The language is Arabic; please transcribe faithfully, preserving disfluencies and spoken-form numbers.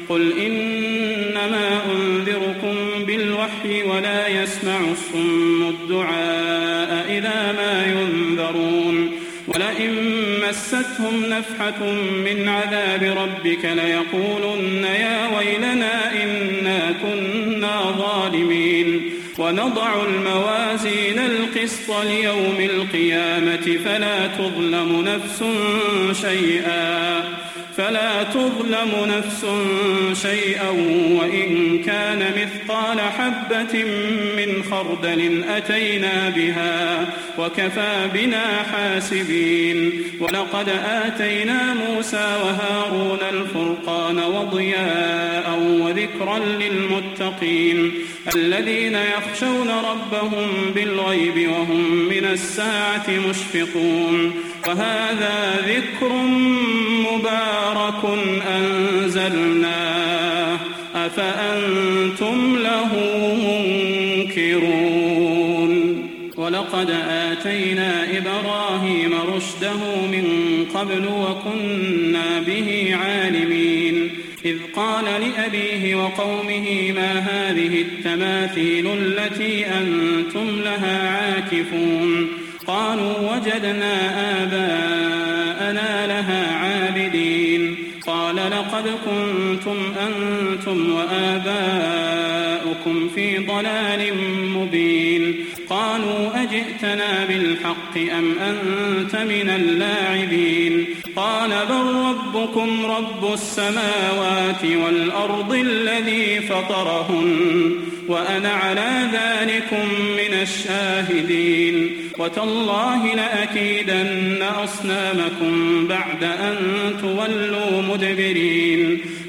قل إنما أنذركم بالوحي ولا يسمع الصم الدعاء إذا ما ينذرون ولئن مستهم نفحة من عذاب ربك ليقولن يا ويلنا إنا كنا ظالمين ونضع الموازين القسط ليوم القيامة فلا تظلم نفس شيئا فلا تظلم نفس شيئا وإن كان مثقال حبة من خردل أتينا بها وكفى بنا حاسبين ولقد آتينا موسى وهارون الفرقان وضياء وذكرا للمتقين الذين يخشون ربهم بالغيب وهم من الساعة مشفقون وهذا ذكر مبارك أنزلناه أفأنتم له منكرون ولقد آتينا إبراهيم رشده من قبل وكنا به عالمين إذ قال لأبيه وقومه ما هذه التماثيل التي أنتم لها عاكفون قالوا وجدنا آباءنا لها عابدين قال لقد كنتم أنتم وآباؤكم في ضلال مبين قالوا أجئتنا بالحق أم أنت من اللاعبين قال بل ربكم رب السماوات والأرض الذي فطرهن وأنا على ذلكم من الشاهدين وتالله لأكيدن أصنامكم بعد أن تولوا مدبرين